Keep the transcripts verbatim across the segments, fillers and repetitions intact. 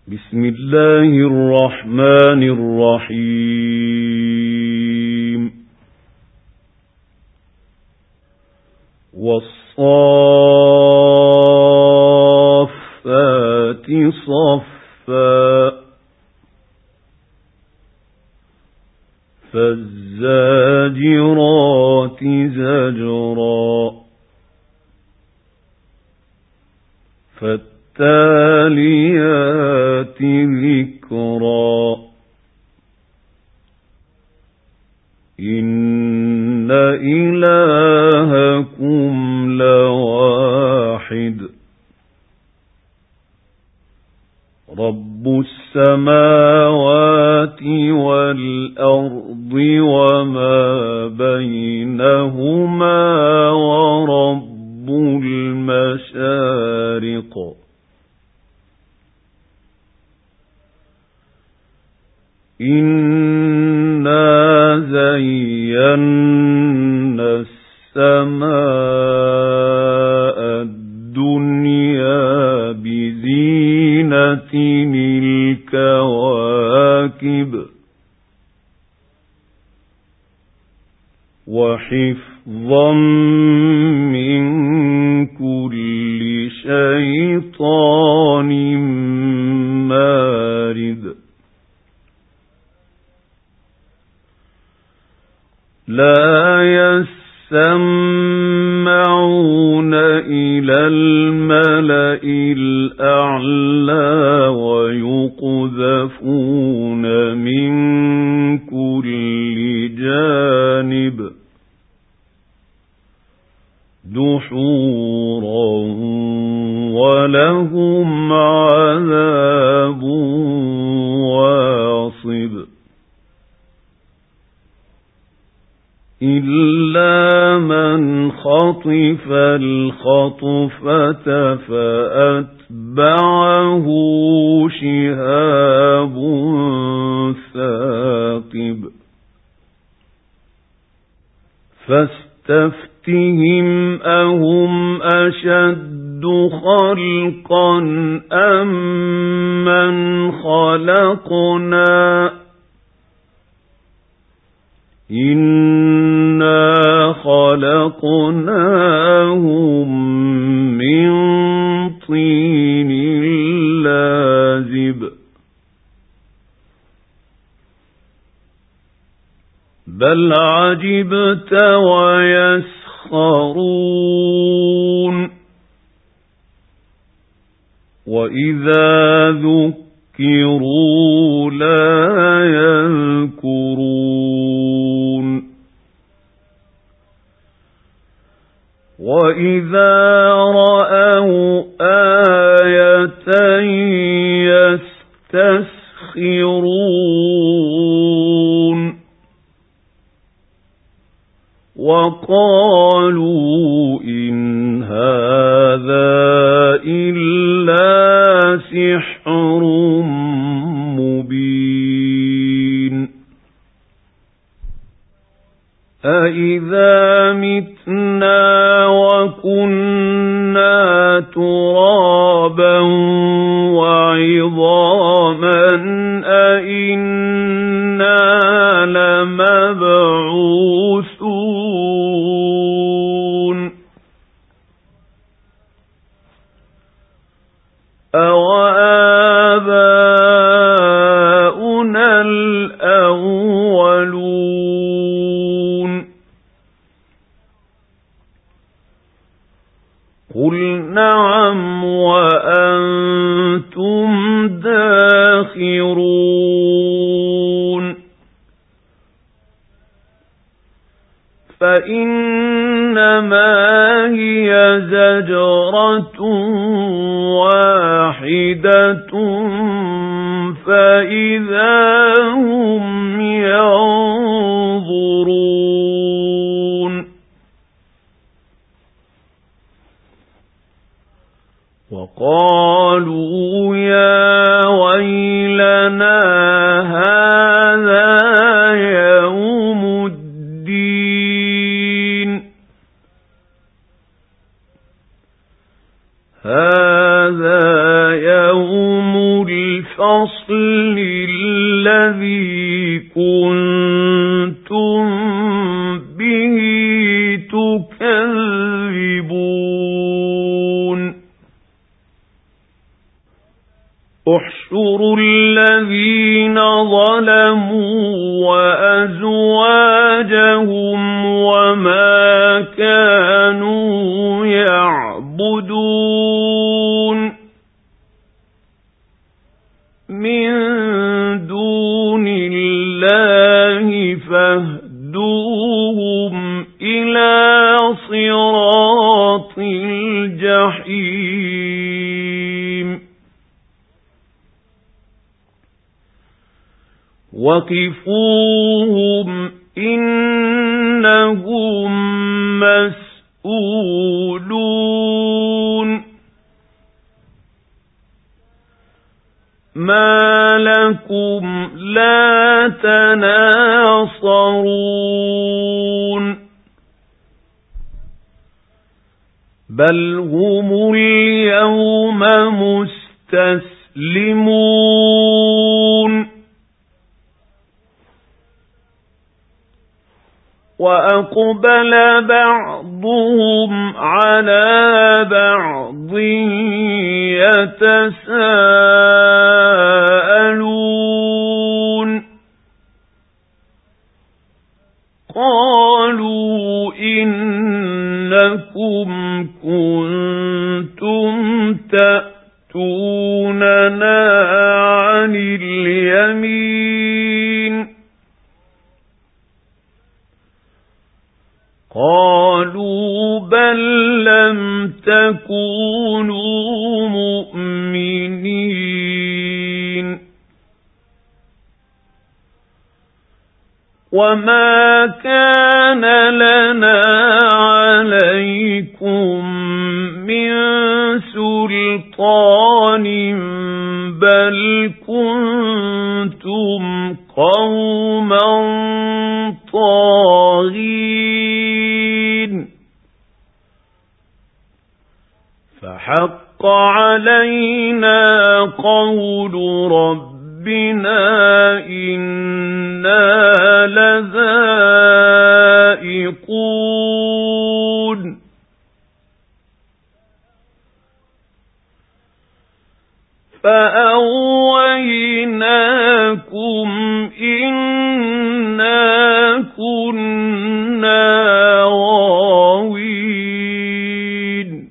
بسم الله الرحمن الرحيم والصافات صفا فالزاجرات زجرا فالتاليات ذكرا إن إلهكم لواحد رب السماوات والأرض وما بينهما ورب المشارق إنا زينا السماء الدنيا بزينة الكواكب وحفظا من كل شيطان مارد لا يسمعون إلى الملأ الأعلى ويقذفون من كل جانب دحورا ولهم عذاب واصب إلا من خطف الخطفة فأتبعه شهاب ثاقب فاستفتهم أهم أشد خلقا أم من خلقنا إنا خلقناهم من طين لازب بل عجبت ويسخرون وإذا ذكروا لا يذكرون وإذا رأوا آية يستسخرون وقالوا إن هذا إلا سحر مبين أإذا متنا وكنا ترابا وعظاما أإنا لمبعوثون أوآباؤنا الأولون قل نعم وأنتم داخرون فإنما هي زجرة واحدة فإذا هم ينظرون وقالوا يا ويلنا هذا يوم الدين هذا يوم الفصل الْفَصْلِ الَّذِي كُنتُم بِهِ تُكَذِّبُونَ احشروا الذين ظلموا وأزواجهم وما كانوا يعبدون من دون الله فاهدوهم إلى صراط الجحيم وقفوهم إنهم مسؤولون ما لكم لا تناصرون بل هم اليوم مستسلمون وأقبل بعضهم على بعض يتساءلون قالوا إنكم كنتم تأتوننا عن اليمين قالوا بل لم تكونوا مؤمنين وما كان لنا عليكم من سلطان بل كنتم قوما طاغين فحق علينا قول ربنا إنا لذائقون فأغويناكم إنا كنا غاوين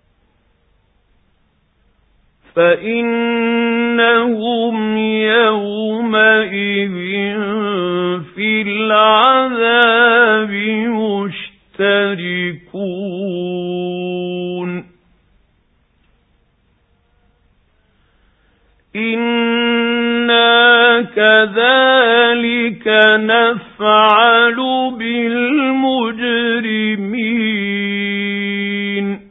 فإنهم يومئذ في العذاب مشتركون إنا كذلك نفعل بالمجرمين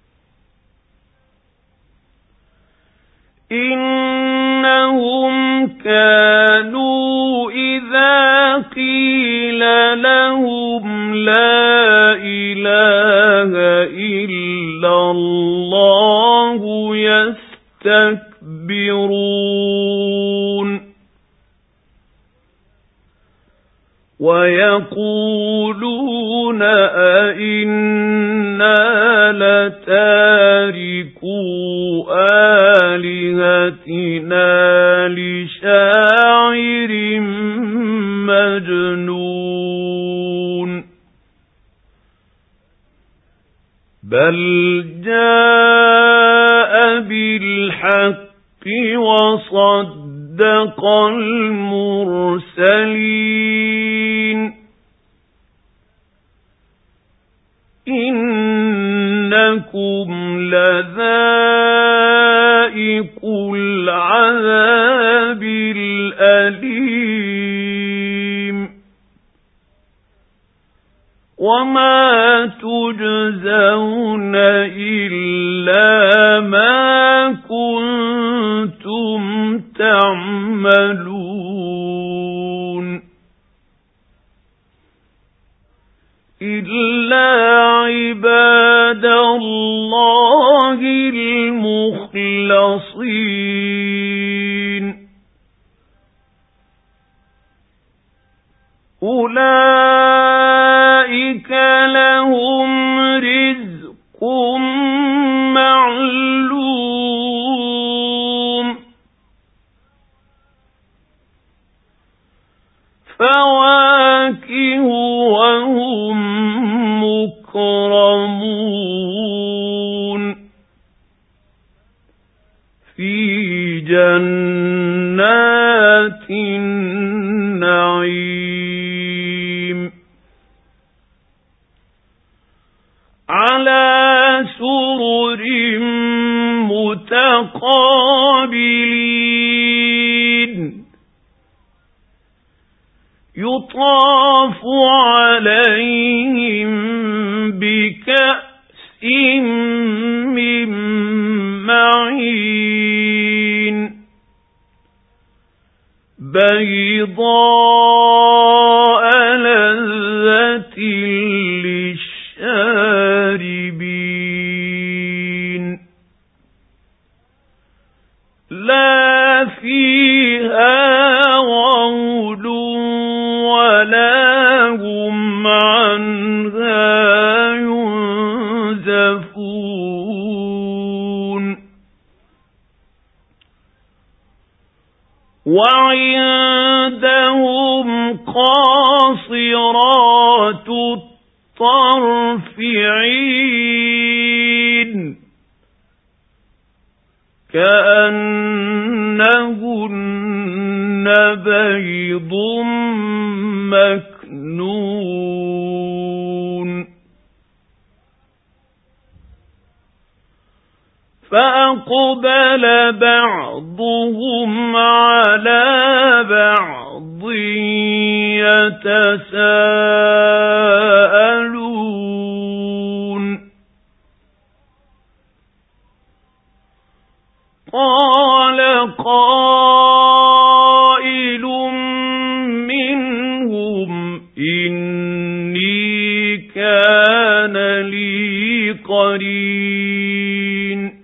إنهم كانوا إذا قيل لهم لا إله إلا الله يستكبرون ويقولون أئنا لتاركو آلهتنا لشاعر مجنون بل جاء بالحق وصدق المرسلين إنكم لذائق العذاب الأليم وما تجزون إلا ما كنتم تعملون إلا عباد الله المخلصين أولئك لهم رزق معلوم فواكه وهم مكرمون في جنات النعيم على سرر متقابلين يطاف عليهم بكأس من معين بيضاء لذة للشاربين لا فيها غول ولا هم عنها ينزفون وعندهم قاصرات الطرف عين كأنهن بيض مكنون فأقبل بعضهم على بعض يتساءلون قال قائل منهم إني كان لي قرين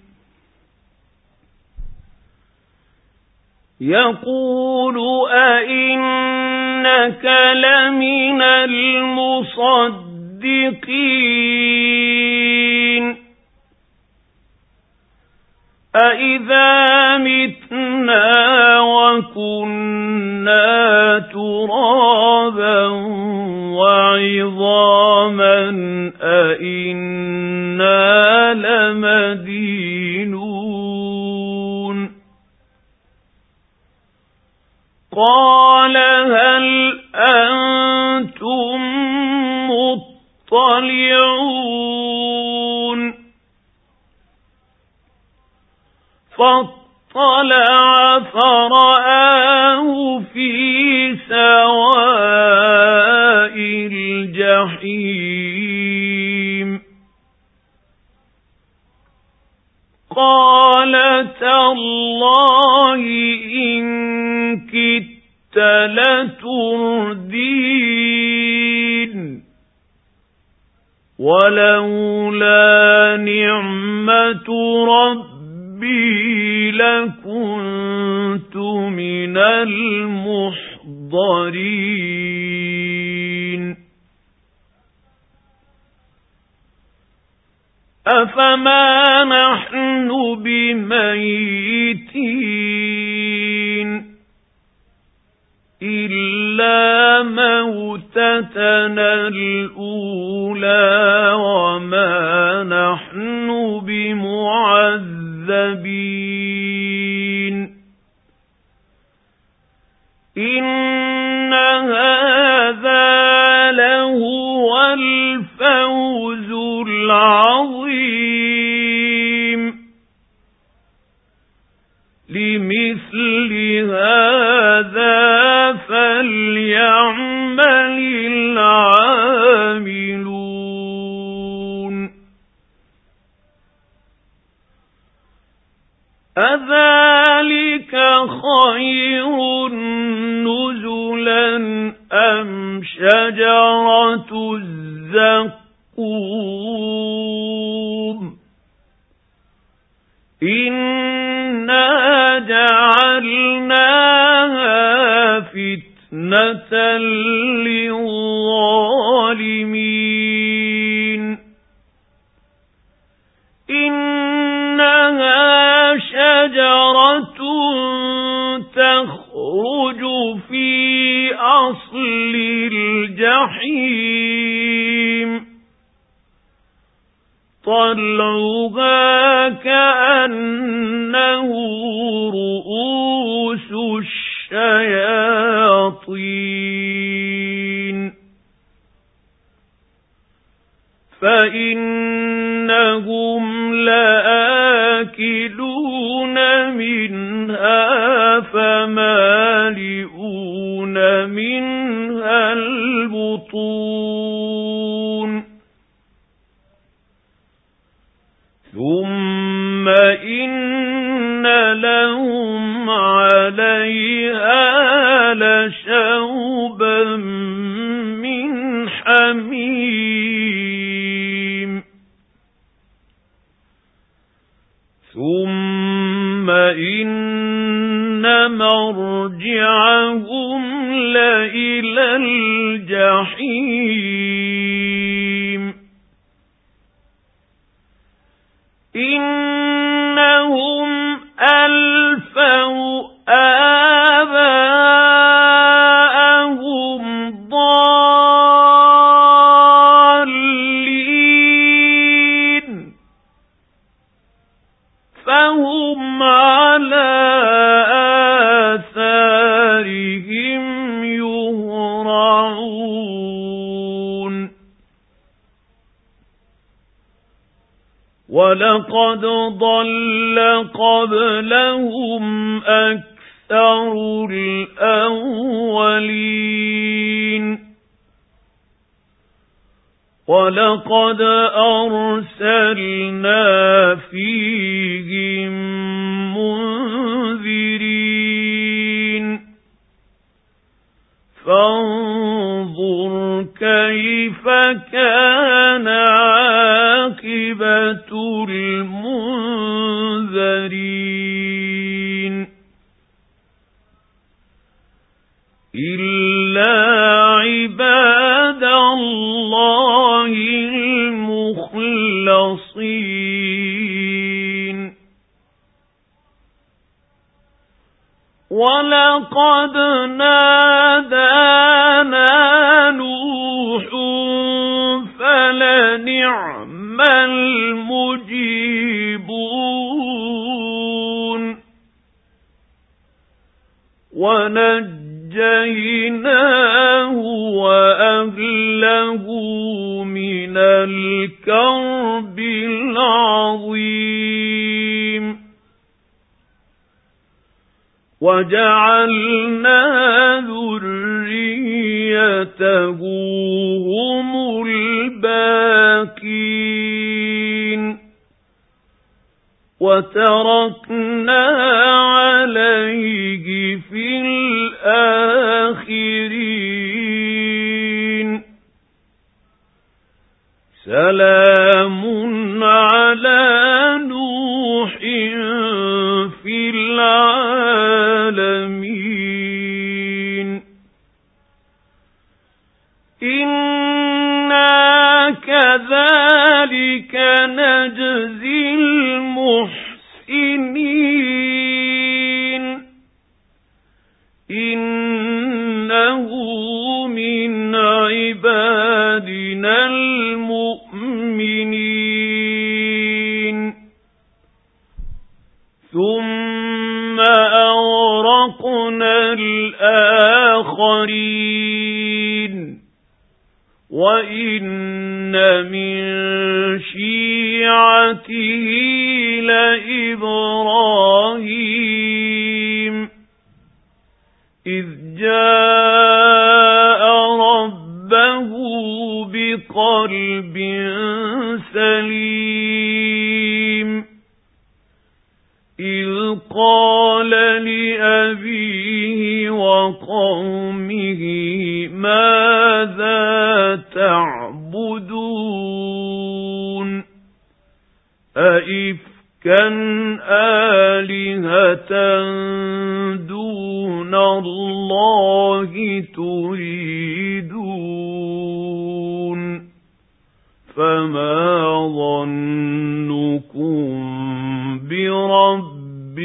يقول أئنك لمن المصدقين أَإِذَا مِتْنَا وَكُنَّا تُرَابًا وَعِظَامًا أَإِنَّا لَمَدِينُونَ قَالَ هَلْ أَنْتُمْ مُطَّلِعُونَ فاطلع فرآه في سواء الجحيم قال تالله إن كدت لتردين ولولا نعمة ربي لكنت من المحضرين أفما نحن بميتين إلا موتتنا الأولى وما نحن بمعذبين إن هذا لهو الفوز العظيم لمثل هذا فليعمل العاملون أذلك خير نزلا أم شجرة الزقوم إنا جعلناها فتنة فِتْنَةً لِلظَّالِمِينَ إِنَّهَا شَجَرَةٌ تَخْرُجُ فِي أَصْلِ الْجَحِيمِ طَلْعُهَا كَأَنَّهُ رُءُوسُ الشَّيَاطِينِ فَإِنَّهُمْ لَآكِلُونَ مِنْهَا فَمَالِئُونَ مِنْهَا الْبُطُونَ ثُمَّ إِنَّ لَهُمْ عَلَيْهَا لَشَوْبًا مِّنْ حَمِيمٍ ثُمَّ إِنَّ مَرْجِعَهُمْ لَإِلَى الْجَحِيمِ إِنَّهُمْ أَلْفَوْا آبَاءَهُمْ ضَالِّينَ فَهُمْ عَلَى آثَارِهِمْ يُهْرَعُونَ وَلَقَدْ ضَلَّ قَبْلَهُمْ أَكْثَرُ الْأَوَّلِينَ وَلَقَدْ أَرْسَلْنَا فِيهِمْ مُنذِرِينَ فَانظُرْ كَيْفَ كَانَ عَاقِبَةُ الْمُنذَرِينَ إِلَّا عِبَادَ اللَّهِ الْمُخْلَصِينَ وَلَقَدْ نَادَانَا نُوحٌ فَلَنِعْمَ الْمُجِيبُونَ وَنَجَّيْنَاهُ وَأَهْلَهُ مِنَ الْكَرْبِ الْعَظِيمِ وَجَعَلْنَا ذُرِّيَّتَهُ هُمُ الْبَاقِينَ وَتَرَكْنَا عَلَيْهِ فِي الْآخِرِينَ سَلَامٌ عَلَى نُوحٍ فِي الْعَالَمِينَ إِنَّا كَذَلِكَ نَجْزِي الْمُحْسِنِينَ إِنَّهُ مِنْ عِبَادِنَا الْمُؤْمِنِينَ ثُمَّ أَغْرَقْنَا الْآخَرِينَ وَإِنَّ مِن شِيعَتِهِ لَإِبْرَاهِيمَ إِذْ جَاءَ رَبَّهُ بِقَلْبٍ سَلِيمٍ إِذْ قَالَ لِأَبِيهِ وَقَوْمِهِ مَاذَا تَعْبُدُونَ أَئِفْكًا آلِهَةً دُونَ اللَّهِ بِرَبِّ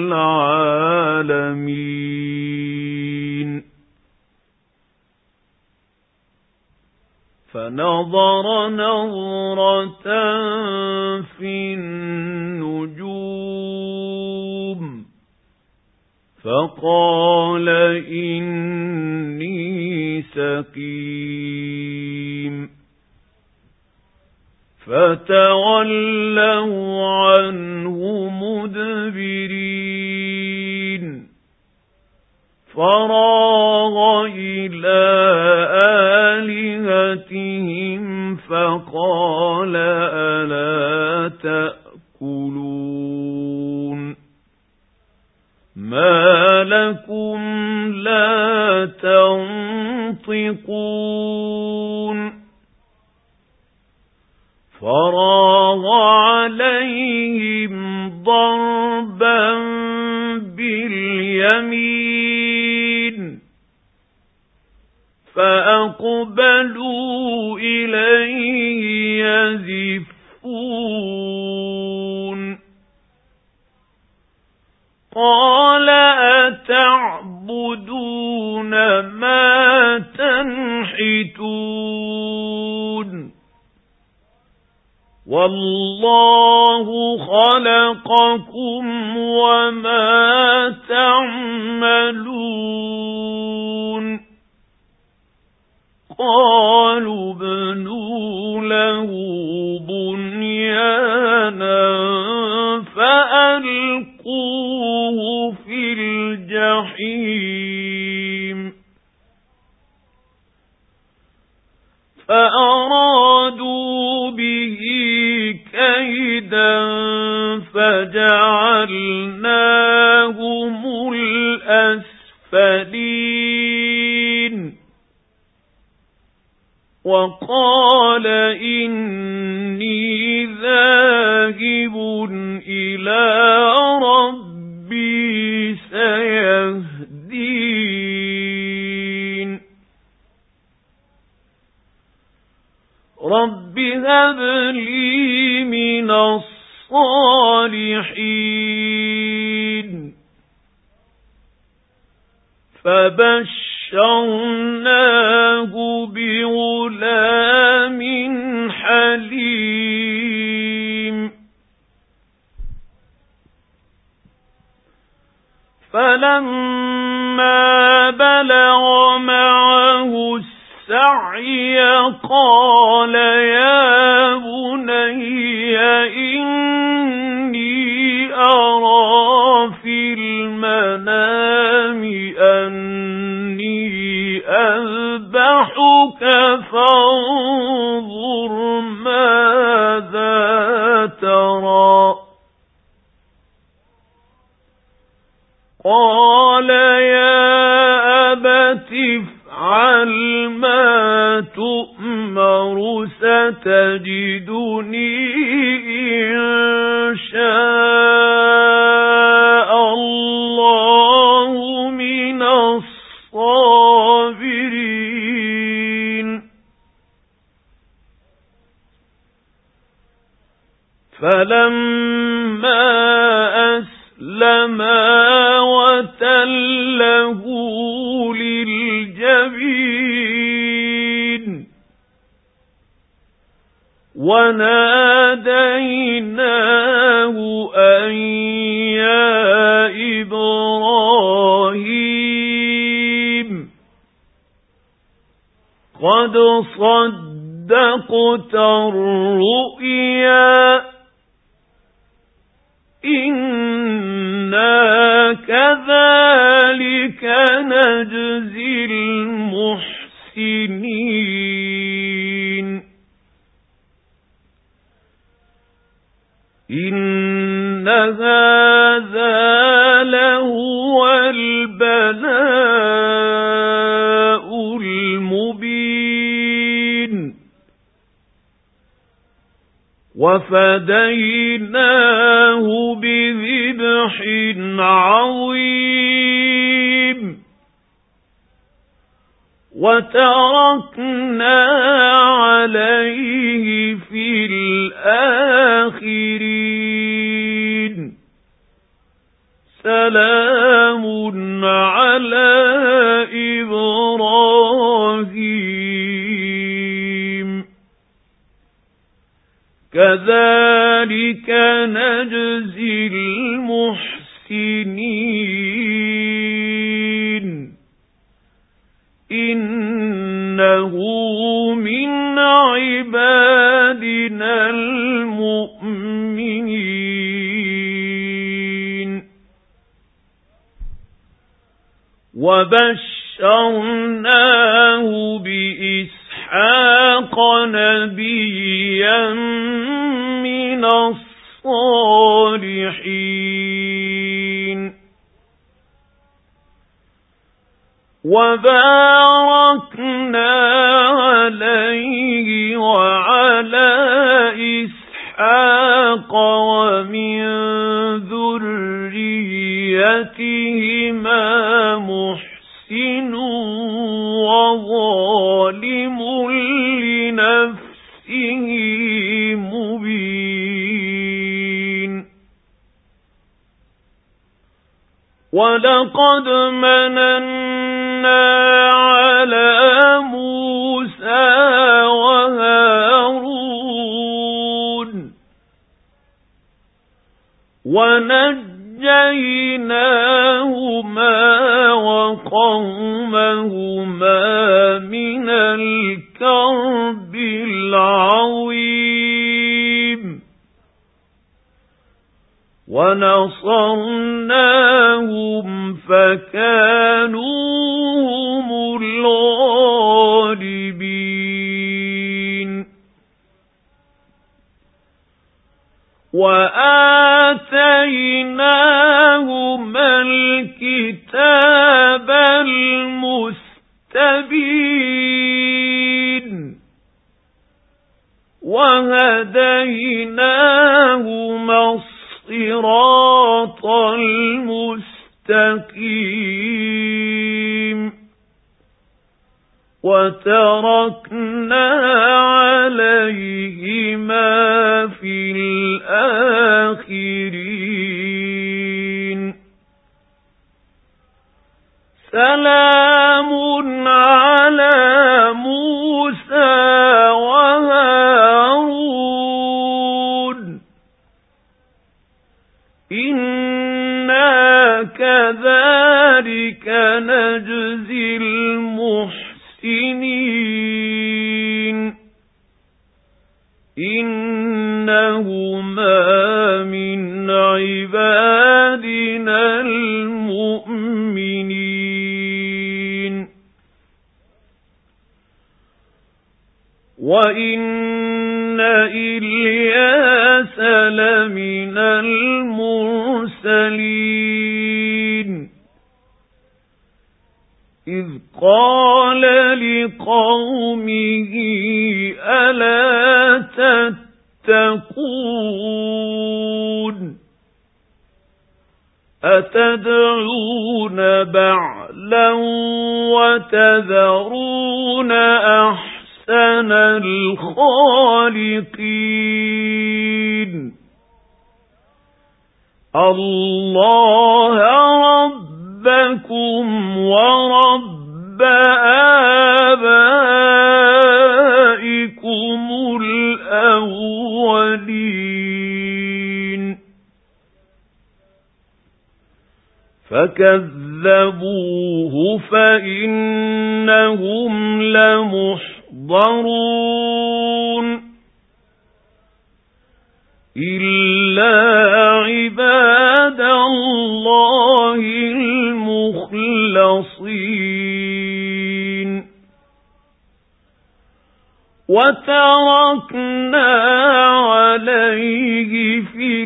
الْعَالَمِينَ فَنَظَرَ نَظْرَةً فِي النُّجُومِ فَقَالَ إِنِّي سَقِيمٌ فَتَوَلَّوْا عَنْهُ مُدْبِرِينَ فَرَاغَ إِلَى آلِهَتِهِمْ فَقَالَ أَلَا تَأْكُلُونَ مَا لَكُمْ لَا تَنطِقُونَ فَرَاغَ عَلَيْهِمْ ضَرْبًا بِالْيَمِينِ فَأَقْبَلُوا إِلَيْهِ يَزِفُّونَ قَالَ أَتَعْبُدُونَ مَا تَنْحِتُونَ وَاللَّهُ خَلَقَكُمْ وَمَا تَعْمَلُونَ قَالُوا ابْنُوا لَهُ بُنْيَانًا فَأَلْقُوهُ فِي الْجَحِيمِ فَأَرَادُوا بِهِ كَيْدًا فَجَعَلْنَاهُمُ الْأَسْفَلِينَ وَقَالَ إِنِّي ذَاهِبٌ إِلَى رَبِّي سَيَهْدِينِ رَبِّ هَبْ لِي مِنَ الصَّالِحِينَ فَبَشَّرْنَاهُ بِغُلَامٍ حَلِيمٍ فَلَمَّا بَلَغَ مَعَهُ السَّعْيَ قَالَ يَا بُنَيَّ إِنِّي أَرَىٰ فِي الْمَنَامِ أَنِّي أَذْبَحُكَ فَانظُرْ مَاذَا تَرَىٰ قَالَ يَا أَبَتِ افْعَلْ مَا تُؤْمَرُ سَتَجِدُنِي إِن شَاءَ اللَّهُ مِنَ الصَّابِرِينَ فَلَمَّا أَسْلَمَا وَتَلَّهُ لِلْجَبِينِ وَنَادَيْنَاهُ أَن يَا إِبْرَاهِيمُ قَدْ صَدَّقْتَ الرُّؤْيَا إِنَّا كَذَلِكَ نَجْزِي الْمُحْسِنِينَ إِنَّ هَذَا لَهُوَ الْبَلَاءُ الْمُبِينُ وَفَدَيْنَاهُ بِذِبْحٍ عَظِيمٍ وَتَرَكْنَا عَلَيْهِ فِي الْآخِرِينَ سلام على إبراهيم كذلك نجزي المحسنين إنه من عبادنا المؤمنين وبشرناه بإسحاق نبيا من الصالحين وباركنا عليه وعلى إسحاق ومن ذريتهما محسن وظالم لنفسه مبين ولقد مننا على موسى وهارون ونجيناهما وقومهما من الكرب العظيم ونصرناهم فكانوا هم الغالبين وآتيناهما الكتاب المستبين وهديناهما الصراط المستقيم وتركنا عليهما في الآخرين سلام على موسى وهارون إنا كذلك نجزي المحسنين إنهما من عبادنا المؤمنين وإن إلياس لمن المرسلين إذ قال لقومه ألا تتقون أتدعون بعلا وتذرون أحسن الخالقين الله ربكم ورب آبائكم الأولين فكذبوه فإنهم لمحضرون إلا عباد الله المخلصين وتركنا عليه في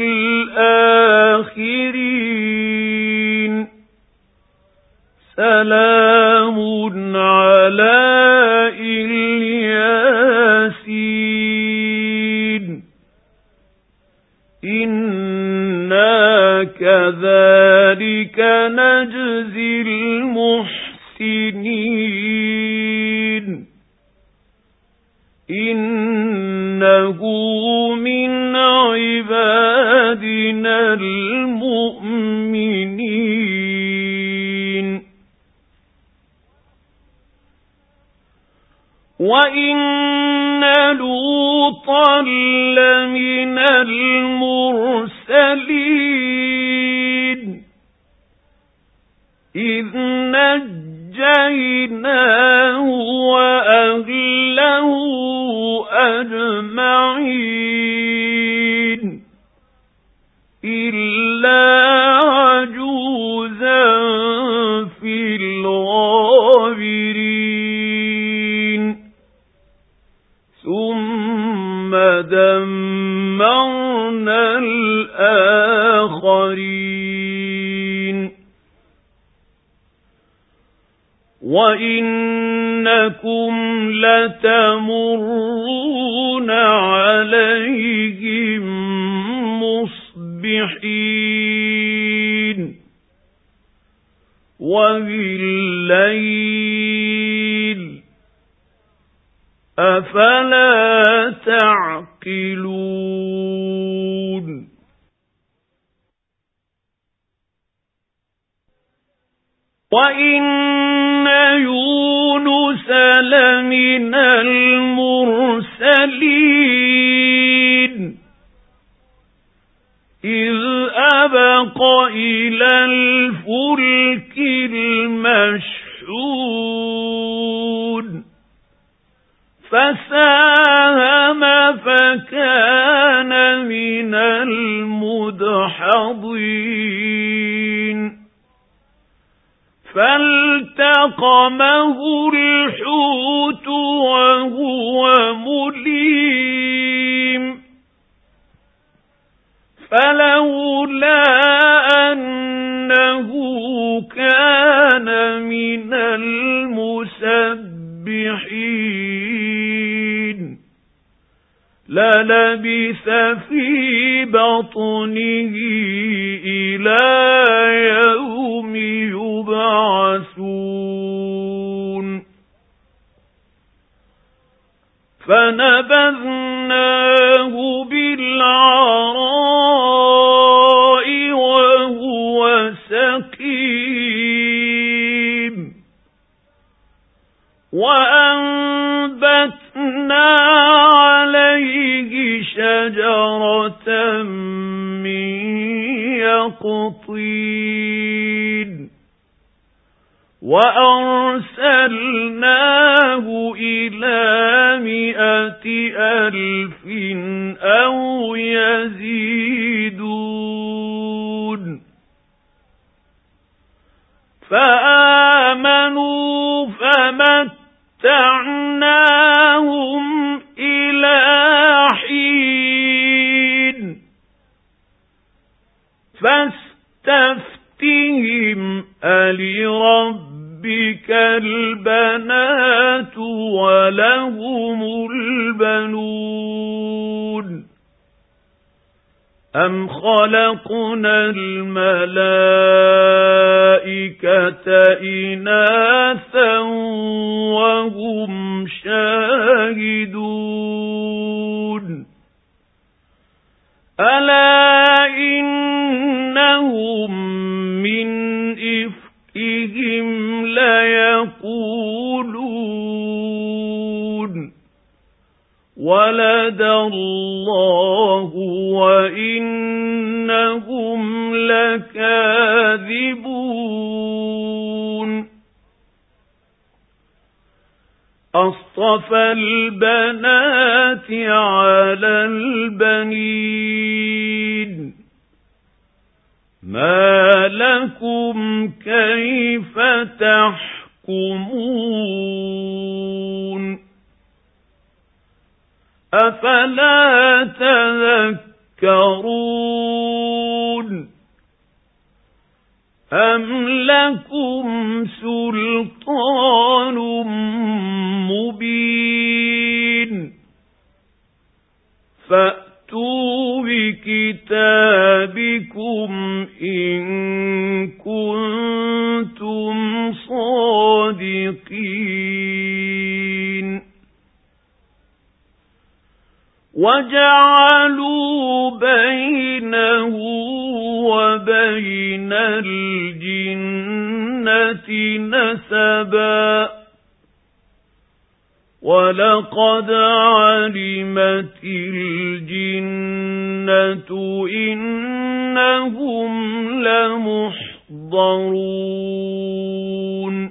الآخرين سلام على الياسين إنا كذلك نجزي المحسنين إنه من عبادنا المؤمنين وَإِنَّ لُوطًا لَّمِنَ الْمُرْسَلِينَ إِذْ نَجَّيْنَاهُ وَأَهْلَهُ أَجْمَعِينَ إِلَّا عَجُوزًا فِي الْغَابِرِينَ ثُمَّ دَمَّرْنَا الْآخَرِينَ وَإِنَّكُمْ لَتَمُرُّونَ عَلَيْهِمْ مُصْبِحِينَ وَبِاللَّيْلِ أَفَلَا تَعْقِلُونَ وَإِنَّ يُونُسَ لَمِنَ الْمُرْسَلِينَ إِذْ أَبَقَ إِلَى الْفُلْكِ الْمَشْحُونِ فَسَاهَمَ فَكَانَ مِنَ الْمُدْحَضِينَ فَالْتَقَمَهُ الْحُوتُ وَهُوَ مُلِيمٌ فَلَوْلَا أَنَّهُ كَانَ مِنَ الْمُسَبِّحِينَ لَلَبِثَ فِي بَطْنِهِ إِلَى يَوْمِ يُبْعَثُونَ فَنَبَذْنَاهُ بِالْعَرَاءِ وَهُوَ سَقِيمٌ وَأَنبَتْنَا عَلَيْهِ شَجَرَةً مِّن يَقْطِينٍ وَأَرْسَلْنَاهُ إِلَى مِائَةِ أَلْفٍ أَوْ يَزِيدُونَ فَآمَنُوا فَمَتَّعْنَاهُمْ إِلَى حِينٍ فَاسْتَفْتِهِمْ أَلِرَبِّكَ الْبَنَاتُ وَلَهُمُ الْبَنُونَ أَمْ خَلَقْنَا الْمَلَائِكَةَ إِنَاثًا وَهُمْ شَاهِدُونَ أَلَا إِنَّهُمْ مِنْ إِفْكِهِمْ لَيَقُولُونَ وَلَدَ اللَّهُ وَإِنَّهُمْ لَكَاذِبُونَ أَصْطَفَى الْبَنَاتِ عَلَى الْبَنِينَ مَا لَكُمْ كَيْفَ تَحْكُمُونَ أَفَلَا تَذَكَّرُونَ أَمْ لَكُمْ سُلْطَانٌ مُبِينٌ فَأْتُوا بِكِتَابِكُمْ إِن كُنتُمْ صَادِقِينَ وَجَعَلُوا بَيْنَهُ وَبَيْنَ الْجِنَّةِ نَسَبًا وَلَقَدْ عَلِمَتِ الْجِنَّةُ إِنَّهُمْ لَمُحْضَرُونَ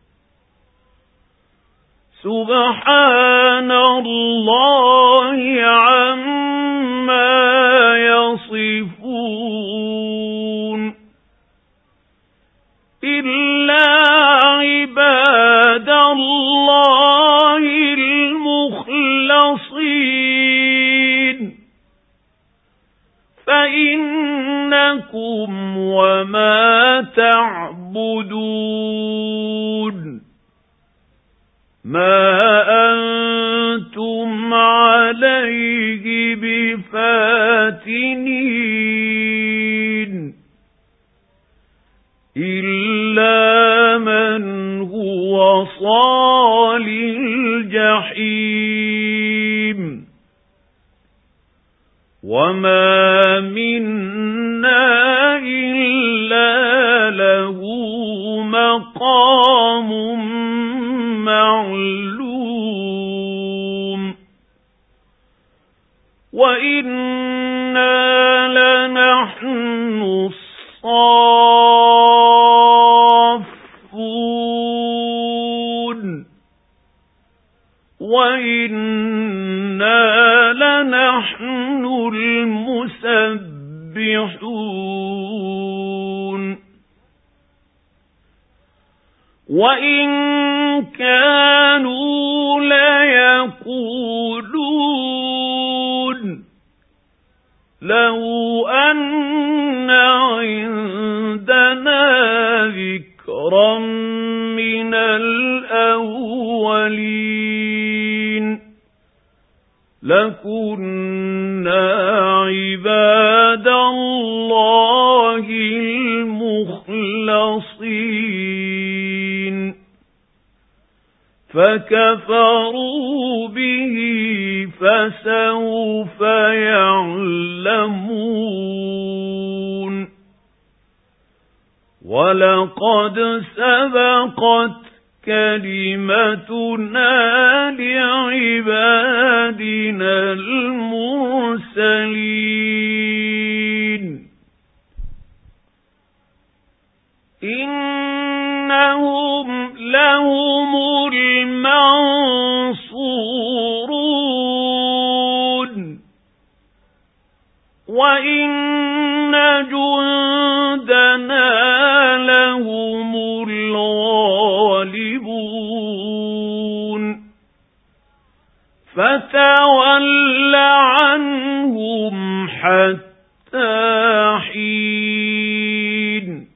سُبْحَانَ اللَّهِ عَمَّا يَصِفُونَ إِلَّا عِبَادَ اللَّهِ الْمُخْلَصِينَ فَإِنَّكُمْ وَمَا تَعْبُدُونَ مَا أَنْتُمْ عَلَيْهِ بِفَاتِنِينَ إِلَّا مَنْ هُوَ صَالِ الْجَحِيمِ وَمَا مِنَّا إِلَّا لَهُ مَقَامٌ معلوم وَإِنَّا لَنَحْنُ الصَّافُّونَ وَإِنَّا لَنَحْنُ الْمُسَبِّحُونَ وَإِن كَانُوا لَيَقُولُونَ لَوْ أَنَّ عِندَنَا ذِكْرًا مِنَ الْأَوَّلِينَ لَكُنَّا عِبَادَ اللَّهِ الْمُخْلَصِينَ فَكَفَرُوا بِهِ فَسَوْفَ يَعْلَمُونَ وَلَقَدْ سَبَقَتْ كَلِمَتُنَا لِعِبَادِنَا الْمُرْسَلِينَ إِنَّهُمْ لَهُمُ الْمَنْصُورُونَ وَإِنَّ جُندَنَا لَهُمُ الْغَالِبُونَ فَتَوَلَّ عَنْهُمْ حَتَّى حِينٍ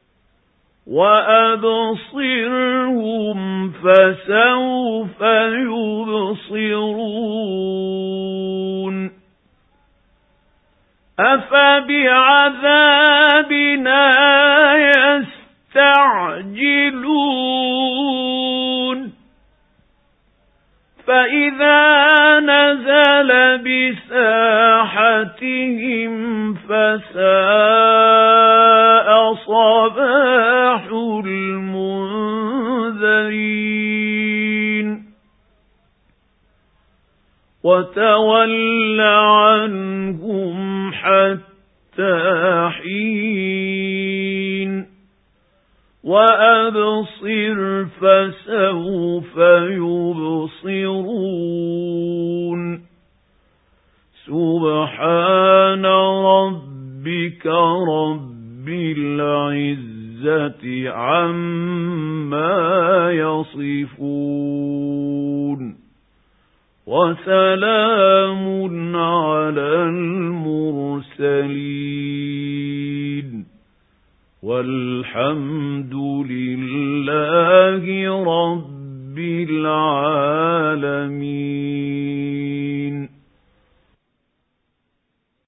وَأَبْصِرْهُمْ فَسَوْفَ يُبْصِرُونَ أَفَبِعَذَابِنَا يَسْتَعْجِلُونَ فَإِذَا نَزَلَ بِسَاحَتِهِمْ فَسَاءَ صَبَاحُ الْمُنذَرِينَ وَتَوَلَّ عَنْهُمْ حَتَّى حِينٍ وَأَبْصِرْ فَسَوْفَ يُبْصِرُونَ سُبْحَانَ رَبِّكَ رَبِّ الْعِزَّةِ عَمَّا يَصِفُونَ وَسَلَامٌ عَلَى الْمُرْسَلِينَ وَالْحَمْدُ لِلَّهِ رَبِّ الْعَالَمِينَ